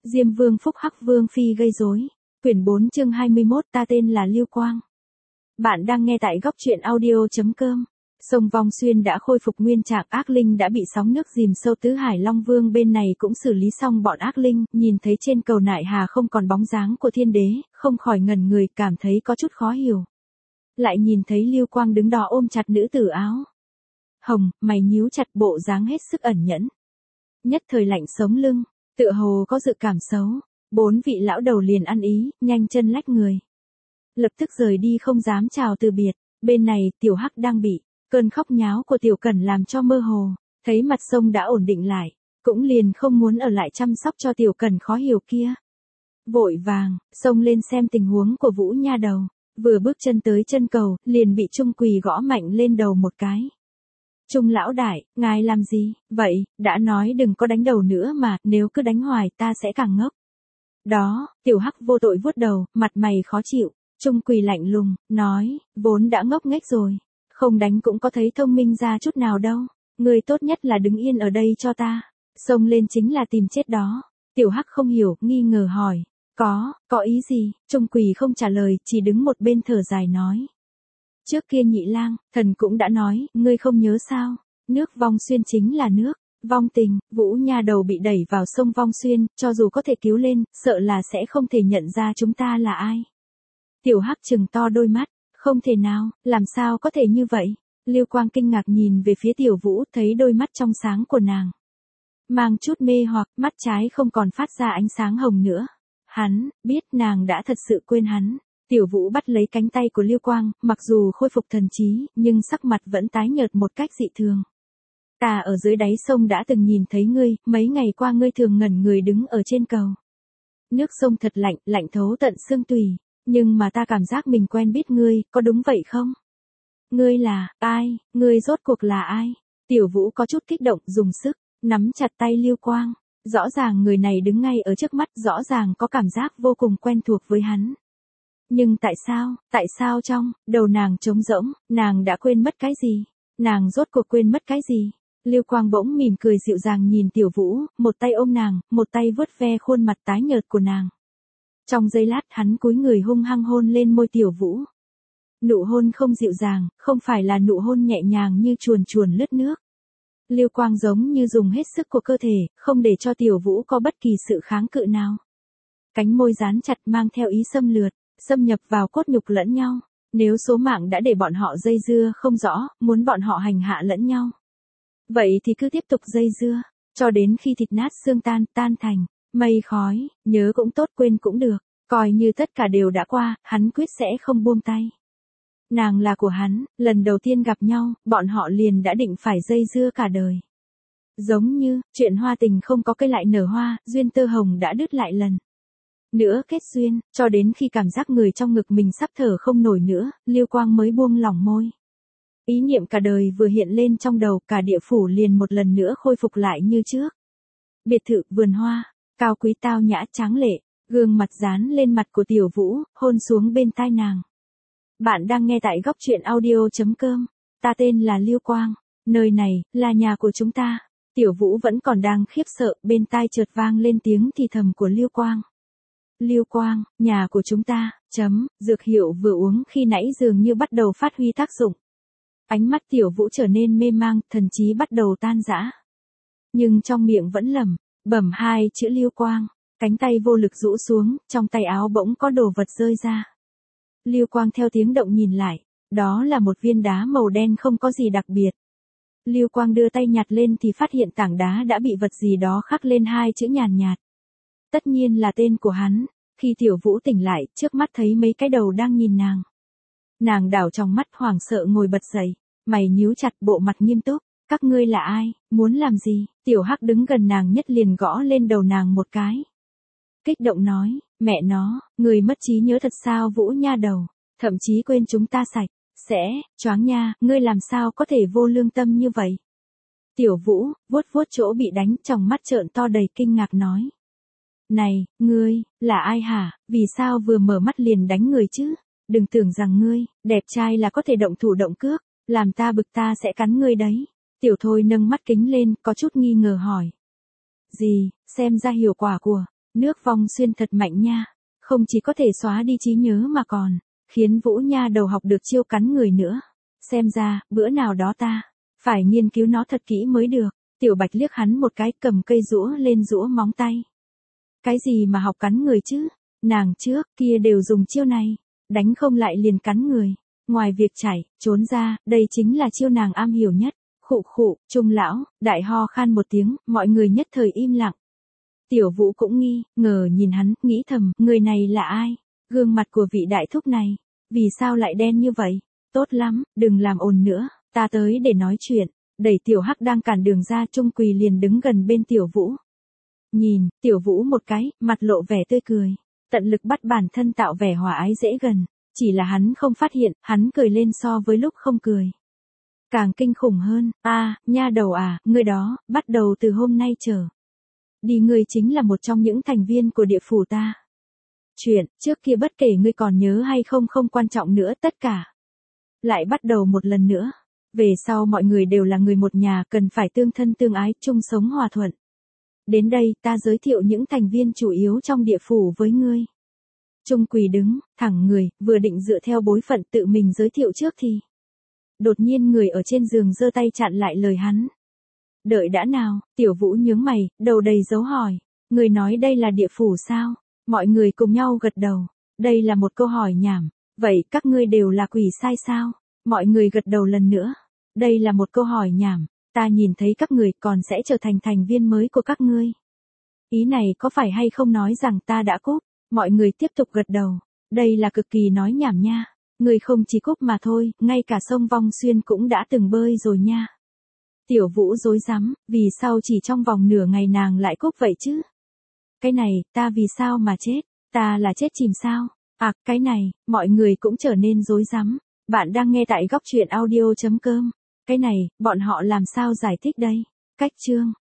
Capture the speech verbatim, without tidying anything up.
Diêm Vương phúc hắc Vương phi gây rối. Quyển bốn chương hai mươi mốt, ta tên là Lưu Quang. Bạn đang nghe tại góc truyện audio chấm com. Sông Vong Xuyên đã khôi phục nguyên trạng, ác linh đã bị sóng nước dìm sâu, tứ hải Long Vương bên này cũng xử lý xong bọn ác linh, nhìn thấy trên cầu Nại Hà không còn bóng dáng của thiên đế, không khỏi ngẩn người, cảm thấy có chút khó hiểu. Lại nhìn thấy Lưu Quang đứng đó ôm chặt nữ tử áo hồng, mày nhíu chặt, bộ dáng hết sức ẩn nhẫn. Nhất thời lạnh sống lưng, tựa hồ có dự cảm xấu. Bốn vị lão đầu liền ăn ý, nhanh chân lách người. Lập tức rời đi không dám chào từ biệt. Bên này, Tiểu Hắc đang bị cơn khóc nháo của Tiểu Cẩn làm cho mơ hồ. Thấy mặt sông đã ổn định lại, cũng liền không muốn ở lại chăm sóc cho Tiểu Cẩn khó hiểu kia. Vội vàng, xông lên xem tình huống của Vũ nha đầu. Vừa bước chân tới chân cầu, liền bị Trung Quỳ gõ mạnh lên đầu một cái. Trung lão đại, ngài làm gì? Vậy, đã nói đừng có đánh đầu nữa mà, nếu cứ đánh hoài ta sẽ càng ngốc. Đó, Tiểu Hắc vô tội vuốt đầu, mặt mày khó chịu. Trung Quỳ lạnh lùng, nói, vốn đã ngốc nghếch rồi. Không đánh cũng có thấy thông minh ra chút nào đâu. Người tốt nhất là đứng yên ở đây cho ta. Xông lên chính là tìm chết đó. Tiểu Hắc không hiểu, nghi ngờ hỏi. Có, có ý gì? Trung Quỳ không trả lời, chỉ đứng một bên thở dài nói. Trước kia Nhị Lang, thần cũng đã nói, ngươi không nhớ sao? Nước Vong Xuyên chính là nước vong tình. Vũ nha đầu bị đẩy vào sông Vong Xuyên, cho dù có thể cứu lên, sợ là sẽ không thể nhận ra chúng ta là ai. Tiểu Hắc trừng to đôi mắt, không thể nào, làm sao có thể như vậy? Lưu Quang kinh ngạc nhìn về phía Tiểu Vũ, thấy đôi mắt trong sáng của nàng mang chút mê hoặc, mắt trái không còn phát ra ánh sáng hồng nữa. Hắn biết nàng đã thật sự quên hắn. Tiểu Vũ bắt lấy cánh tay của Lưu Quang, mặc dù khôi phục thần trí, nhưng sắc mặt vẫn tái nhợt một cách dị thường. Ta ở dưới đáy sông đã từng nhìn thấy ngươi, mấy ngày qua ngươi thường ngẩn người đứng ở trên cầu. Nước sông thật lạnh, lạnh thấu tận xương tủy, nhưng mà ta cảm giác mình quen biết ngươi, có đúng vậy không? Ngươi là ai? Ngươi rốt cuộc là ai? Tiểu Vũ có chút kích động, dùng sức nắm chặt tay Lưu Quang. Rõ ràng người này đứng ngay ở trước mắt, rõ ràng có cảm giác vô cùng quen thuộc với hắn. Nhưng tại sao, tại sao trong đầu nàng trống rỗng, nàng đã quên mất cái gì? Nàng rốt cuộc quên mất cái gì? Lưu Quang bỗng mỉm cười dịu dàng nhìn Tiểu Vũ, một tay ôm nàng, một tay vuốt ve khuôn mặt tái nhợt của nàng. Trong giây lát hắn cúi người hung hăng hôn lên môi Tiểu Vũ. Nụ hôn không dịu dàng, không phải là nụ hôn nhẹ nhàng như chuồn chuồn lướt nước. Lưu Quang giống như dùng hết sức của cơ thể, không để cho Tiểu Vũ có bất kỳ sự kháng cự nào. Cánh môi dán chặt mang theo ý xâm lược, xâm nhập vào cốt nhục lẫn nhau. Nếu số mạng đã để bọn họ dây dưa không rõ, muốn bọn họ hành hạ lẫn nhau. Vậy thì cứ tiếp tục dây dưa, cho đến khi thịt nát xương tan, tan thành mây khói, nhớ cũng tốt quên cũng được, coi như tất cả đều đã qua, hắn quyết sẽ không buông tay. Nàng là của hắn, lần đầu tiên gặp nhau, bọn họ liền đã định phải dây dưa cả đời. Giống như, chuyện hoa tình không có cây lại nở hoa, duyên tơ hồng đã đứt lại lần nữa kết duyên, cho đến khi cảm giác người trong ngực mình sắp thở không nổi nữa, Lưu Quang mới buông lỏng môi. Ý niệm cả đời vừa hiện lên trong đầu, cả địa phủ liền một lần nữa khôi phục lại như trước. Biệt thự, vườn hoa, cao quý tao nhã tráng lệ, gương mặt dán lên mặt của Tiểu Vũ, hôn xuống bên tai nàng. Bạn đang nghe tại góc truyện audio chấm com. Ta tên là Lưu Quang, nơi này là nhà của chúng ta. Tiểu Vũ vẫn còn đang khiếp sợ, bên tai chợt vang lên tiếng thì thầm của Lưu Quang. Lưu Quang, nhà của chúng ta, chấm, dược hiệu vừa uống khi nãy dường như bắt đầu phát huy tác dụng. Ánh mắt Tiểu Vũ trở nên mê mang, thần trí bắt đầu tan rã. Nhưng trong miệng vẫn lẩm bẩm hai chữ Lưu Quang, cánh tay vô lực rũ xuống, trong tay áo bỗng có đồ vật rơi ra. Lưu Quang theo tiếng động nhìn lại, đó là một viên đá màu đen không có gì đặc biệt. Lưu Quang đưa tay nhặt lên thì phát hiện tảng đá đã bị vật gì đó khắc lên hai chữ nhàn nhạt. Tất nhiên là tên của hắn. Khi Tiểu Vũ tỉnh lại, trước mắt thấy mấy cái đầu đang nhìn nàng. Nàng đảo trong mắt hoảng sợ ngồi bật dậy, mày nhíu chặt, bộ mặt nghiêm túc. Các ngươi là ai, muốn làm gì? Tiểu Hắc đứng gần nàng nhất liền gõ lên đầu nàng một cái. Kích động nói, mẹ nó, người mất trí nhớ thật sao Vũ nha đầu, thậm chí quên chúng ta sạch, sẽ, choáng nha, ngươi làm sao có thể vô lương tâm như vậy? Tiểu Vũ, vuốt vuốt chỗ bị đánh, trong mắt trợn to đầy kinh ngạc nói. Này, ngươi, là ai hả, vì sao vừa mở mắt liền đánh người chứ? Đừng tưởng rằng ngươi, đẹp trai là có thể động thủ động cước, làm ta bực ta sẽ cắn ngươi đấy. Tiểu Thôi nâng mắt kính lên, có chút nghi ngờ hỏi. Gì, xem ra hiệu quả của Nước vong xuyên thật mạnh nha. Không chỉ có thể xóa đi trí nhớ mà còn khiến Vũ nha đầu học được chiêu cắn người nữa. Xem ra, bữa nào đó ta phải nghiên cứu nó thật kỹ mới được. Tiểu Bạch liếc hắn một cái, cầm cây rũa lên rũa móng tay. Cái gì mà học cắn người chứ? Nàng trước kia đều dùng chiêu này, đánh không lại liền cắn người. Ngoài việc chạy, trốn ra, đây chính là chiêu nàng am hiểu nhất. Khụ khụ, Trung lão, đại ho khan một tiếng, mọi người nhất thời im lặng. Tiểu Vũ cũng nghi, ngờ nhìn hắn, nghĩ thầm, người này là ai? Gương mặt của vị đại thúc này, vì sao lại đen như vậy? Tốt lắm, đừng làm ồn nữa, ta tới để nói chuyện. Đẩy Tiểu Hắc đang cản đường ra, Trung Quỳ liền đứng gần bên Tiểu Vũ. Nhìn, Tiểu Vũ một cái, mặt lộ vẻ tươi cười. Tận lực bắt bản thân tạo vẻ hòa ái dễ gần. Chỉ là hắn không phát hiện, hắn cười lên so với lúc không cười. Càng kinh khủng hơn, a à, nha đầu à, ngươi đó, bắt đầu từ hôm nay trở đi ngươi chính là một trong những thành viên của địa phủ ta. Chuyện, trước kia bất kể ngươi còn nhớ hay không không quan trọng nữa, tất cả lại bắt đầu một lần nữa. Về sau mọi người đều là người một nhà, cần phải tương thân tương ái, chung sống hòa thuận. Đến đây, ta giới thiệu những thành viên chủ yếu trong địa phủ với ngươi. Trung Quỳ đứng, thẳng người, vừa định dựa theo bối phận tự mình giới thiệu trước thì đột nhiên người ở trên giường giơ tay chặn lại lời hắn. Đợi đã nào, Tiểu Vũ nhướng mày, đầu đầy dấu hỏi. Người nói đây là địa phủ sao? Mọi người cùng nhau gật đầu. Đây là một câu hỏi nhảm. Vậy các ngươi đều là quỷ sai sao? Mọi người gật đầu lần nữa. Đây là một câu hỏi nhảm. Ta nhìn thấy các người còn sẽ trở thành thành viên mới của các ngươi. Ý này có phải hay không nói rằng ta đã cúp? Mọi người tiếp tục gật đầu. Đây là cực kỳ nói nhảm nha. Người không chỉ cúp mà thôi, ngay cả sông Vong Xuyên cũng đã từng bơi rồi nha. Tiểu Vũ rối rắm, vì sao chỉ trong vòng nửa ngày nàng lại cúp vậy chứ? Cái này, ta vì sao mà chết? Ta là chết chìm sao? À, cái này, mọi người cũng trở nên rối rắm. Bạn đang nghe tại góc truyện audio chấm com. Cái này, bọn họ làm sao giải thích đây? Cách chương